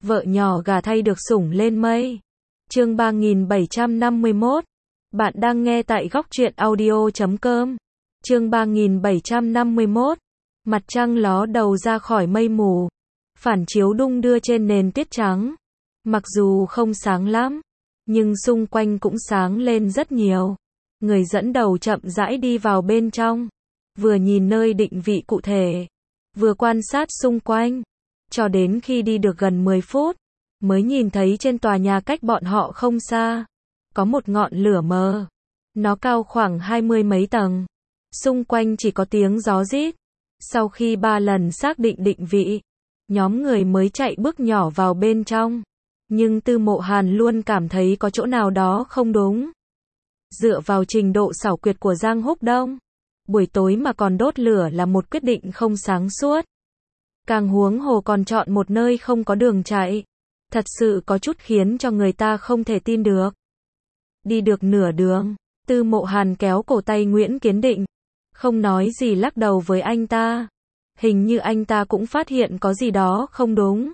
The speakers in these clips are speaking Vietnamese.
vợ nhỏ gả thay được sủng lên mây. Chương 3751. Bạn đang nghe tại góc truyện audio.com. Chương 3751. Mặt trăng ló đầu ra khỏi mây mù, phản chiếu đung đưa trên nền tuyết trắng. Mặc dù không sáng lắm, nhưng xung quanh cũng sáng lên rất nhiều. Người dẫn đầu chậm rãi đi vào bên trong, vừa nhìn nơi định vị cụ thể, vừa quan sát xung quanh, cho đến khi đi được gần 10 phút, mới nhìn thấy trên tòa nhà cách bọn họ không xa, có một ngọn lửa mờ. Nó cao khoảng 20 mấy tầng, xung quanh chỉ có tiếng gió rít. Sau khi 3 lần xác định định vị, nhóm người mới chạy bước nhỏ vào bên trong. Nhưng Tư Mộ Hàn luôn cảm thấy có chỗ nào đó không đúng. Dựa vào trình độ xảo quyệt của Giang Húc Đông, buổi tối mà còn đốt lửa là một quyết định không sáng suốt. Càng huống hồ còn chọn một nơi không có đường chạy, thật sự có chút khiến cho người ta không thể tin được. Đi được nửa đường, Tư Mộ Hàn kéo cổ tay Nguyễn Kiến Định, không nói gì lắc đầu với anh ta. Hình như anh ta cũng phát hiện có gì đó không đúng.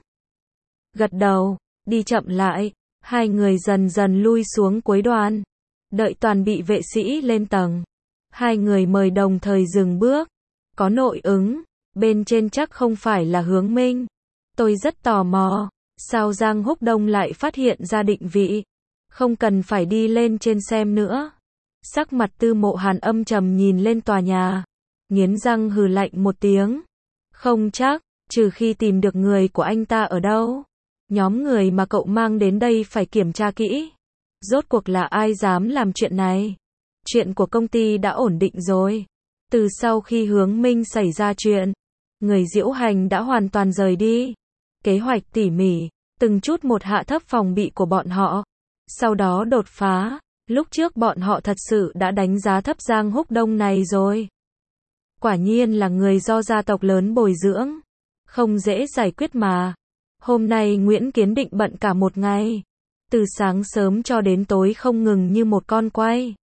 Gật đầu, đi chậm lại, hai người dần dần lui xuống cuối đoàn. Đợi toàn bị vệ sĩ lên tầng, hai người mời đồng thời dừng bước. Có nội ứng, bên trên chắc không phải là Hướng Minh. Tôi rất tò mò, sao Giang Húc Đông lại phát hiện ra định vị? Không cần phải đi lên trên xem nữa. Sắc mặt Tư Mộ Hàn âm trầm nhìn lên tòa nhà, nghiến răng hừ lạnh một tiếng. Không chắc, trừ khi tìm được người của anh ta ở đâu. Nhóm người mà cậu mang đến đây phải kiểm tra kỹ. Rốt cuộc là ai dám làm chuyện này? Chuyện của công ty đã ổn định rồi. Từ sau khi Hướng Minh xảy ra chuyện, người diễu hành đã hoàn toàn rời đi. Kế hoạch tỉ mỉ, từng chút một hạ thấp phòng bị của bọn họ. Sau đó đột phá. Lúc trước bọn họ thật sự đã đánh giá thấp Giang Húc Đông này rồi. Quả nhiên là người do gia tộc lớn bồi dưỡng. Không dễ giải quyết mà. Hôm nay Nguyễn Kiến Định bận cả một ngày. Từ sáng sớm cho đến tối không ngừng như một con quay.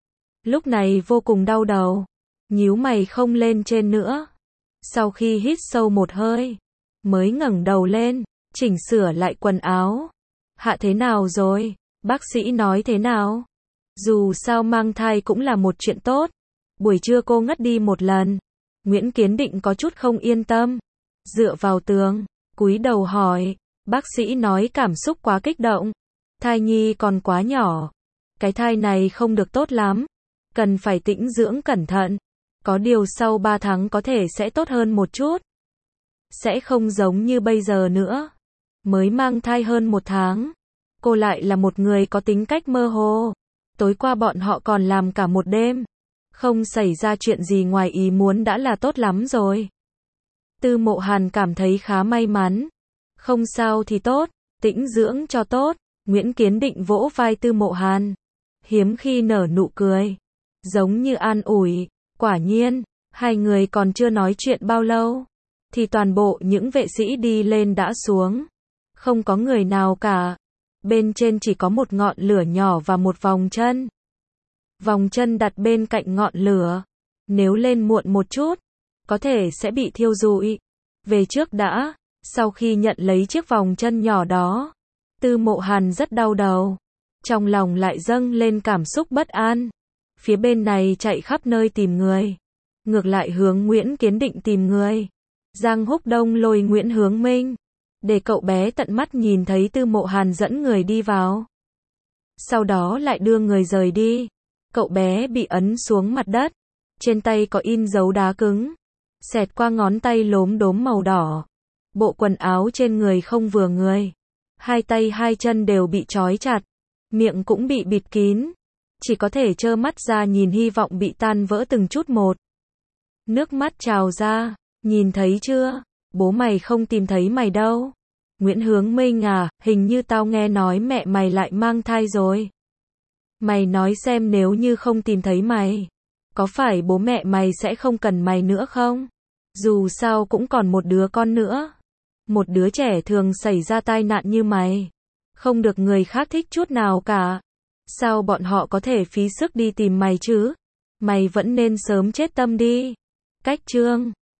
Lúc này vô cùng đau đầu. Nhíu mày không lên trên nữa. Sau khi hít sâu một hơi, mới ngẩng đầu lên, chỉnh sửa lại quần áo. Hạ thế nào rồi? Bác sĩ nói thế nào? Dù sao mang thai cũng là một chuyện tốt. Buổi trưa cô ngất đi một lần. Nguyễn Kiến Định có chút không yên tâm. Dựa vào tường, cúi đầu hỏi. Bác sĩ nói cảm xúc quá kích động. Thai nhi còn quá nhỏ. Cái thai này không được tốt lắm. Cần phải tĩnh dưỡng cẩn thận. Có điều sau 3 tháng có thể sẽ tốt hơn một chút. Sẽ không giống như bây giờ nữa. Mới mang thai hơn 1 tháng. Cô lại là một người có tính cách mơ hồ. Tối qua bọn họ còn làm cả một đêm. Không xảy ra chuyện gì ngoài ý muốn đã là tốt lắm rồi. Tư Mộ Hàn cảm thấy khá may mắn. Không sao thì tốt, tĩnh dưỡng cho tốt. Nguyễn Kiến Định vỗ vai Tư Mộ Hàn, hiếm khi nở nụ cười, giống như an ủi. Quả nhiên, hai người còn chưa nói chuyện bao lâu, thì toàn bộ những vệ sĩ đi lên đã xuống. Không có người nào cả. Bên trên chỉ có một ngọn lửa nhỏ và một vòng chân. Vòng chân đặt bên cạnh ngọn lửa. Nếu lên muộn một chút, có thể sẽ bị thiêu rụi. Về trước đã. Sau khi nhận lấy chiếc vòng chân nhỏ đó, Tư Mộ Hàn rất đau đầu. Trong lòng lại dâng lên cảm xúc bất an. Phía bên này chạy khắp nơi tìm người. Ngược lại hướng Nguyễn Kiến Định tìm người. Giang Húc Đông lôi Nguyễn Hướng Minh, để cậu bé tận mắt nhìn thấy Tư Mộ Hàn dẫn người đi vào. Sau đó lại đưa người rời đi. Cậu bé bị ấn xuống mặt đất. Trên tay có in dấu đá cứng. Xẹt qua ngón tay lốm đốm màu đỏ. Bộ quần áo trên người không vừa người. Hai tay hai chân đều bị trói chặt. Miệng cũng bị bịt kín. Chỉ có thể trơ mắt ra nhìn hy vọng bị tan vỡ từng chút một. Nước mắt trào ra. Nhìn thấy chưa? Bố mày không tìm thấy mày đâu. Nguyễn Hướng Minh à, hình như tao nghe nói mẹ mày lại mang thai rồi. Mày nói xem nếu như không tìm thấy mày, có phải bố mẹ mày sẽ không cần mày nữa không? Dù sao cũng còn một đứa con nữa. Một đứa trẻ thường xảy ra tai nạn như mày, không được người khác thích chút nào cả. Sao bọn họ có thể phí sức đi tìm mày chứ? Mày vẫn nên sớm chết tâm đi. Cách chương